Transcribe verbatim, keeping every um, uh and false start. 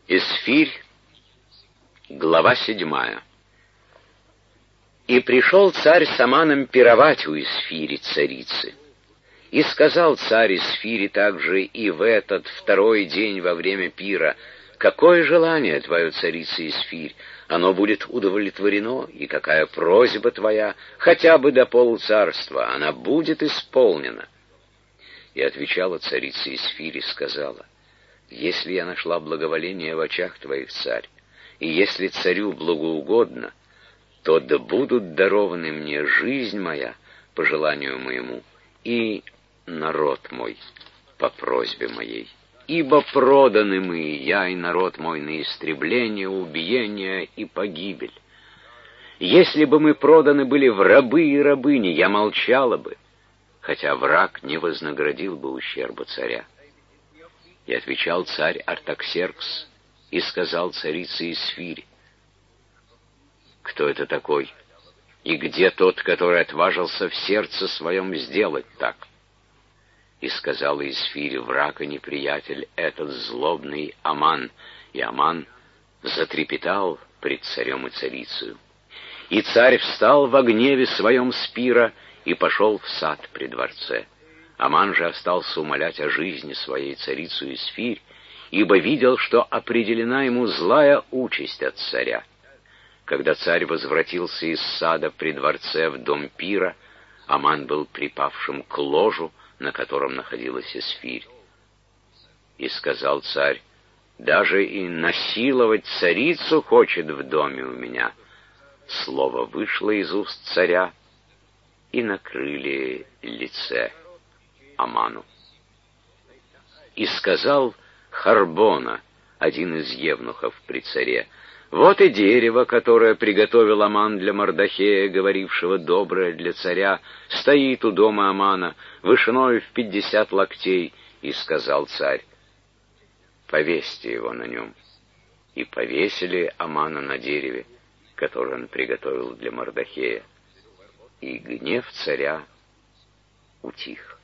Эсфирь, глава седьмая. И пришел царь с Аманом пировать у Эсфири, царицы. И сказал царь Эсфири также и в этот второй день во время пира: «Какое желание твое, царица Эсфирь, оно будет удовлетворено, и какая просьба твоя, хотя бы до полуцарства, она будет исполнена». И отвечала царица Эсфирь и сказала: «Если я нашла благоволение в очах твоих, царь, и если царю благоугодно, то да будут дарованы мне жизнь моя по желанию моему и народ мой по просьбе моей. Ибо проданы мы, я и народ мой, на истребление, убиение и погибель. Если бы мы проданы были в рабы и рабыни, я молчала бы, хотя враг не вознаградил бы ущерба царя». И отвечал царь Артаксеркс и сказал царице Эсфири: «Кто это такой? И где тот, который отважился в сердце своем сделать так?» И сказала Эсфири: «Враг и неприятель этот злобный Аман». И Аман затрепетал пред царем и царицею. И царь встал во гневе своем с пира и пошел в сад при дворце. Аман же остался умолять о жизни своей царицу Эсфирь, ибо видел, что определена ему злая участь от царя. Когда царь возвратился из сада при дворце в дом пира, Аман был припавшим к ложу, на котором находилась Эсфирь. И сказал царь: «Даже и насиловать царицу хочет в доме у меня». Слово вышло из уст царя, и накрыли лице Аману. И сказал Харбона, один из евнухов при царе: «Вот и дерево, которое приготовил Аман для Мордохея, говорившего доброе для царя, стоит у дома Амана, вышиной в пятьдесят локтей». И сказал царь: «Повесьте его на нем». И повесили Амана на дереве, которое он приготовил для Мордохея. И гнев царя утих.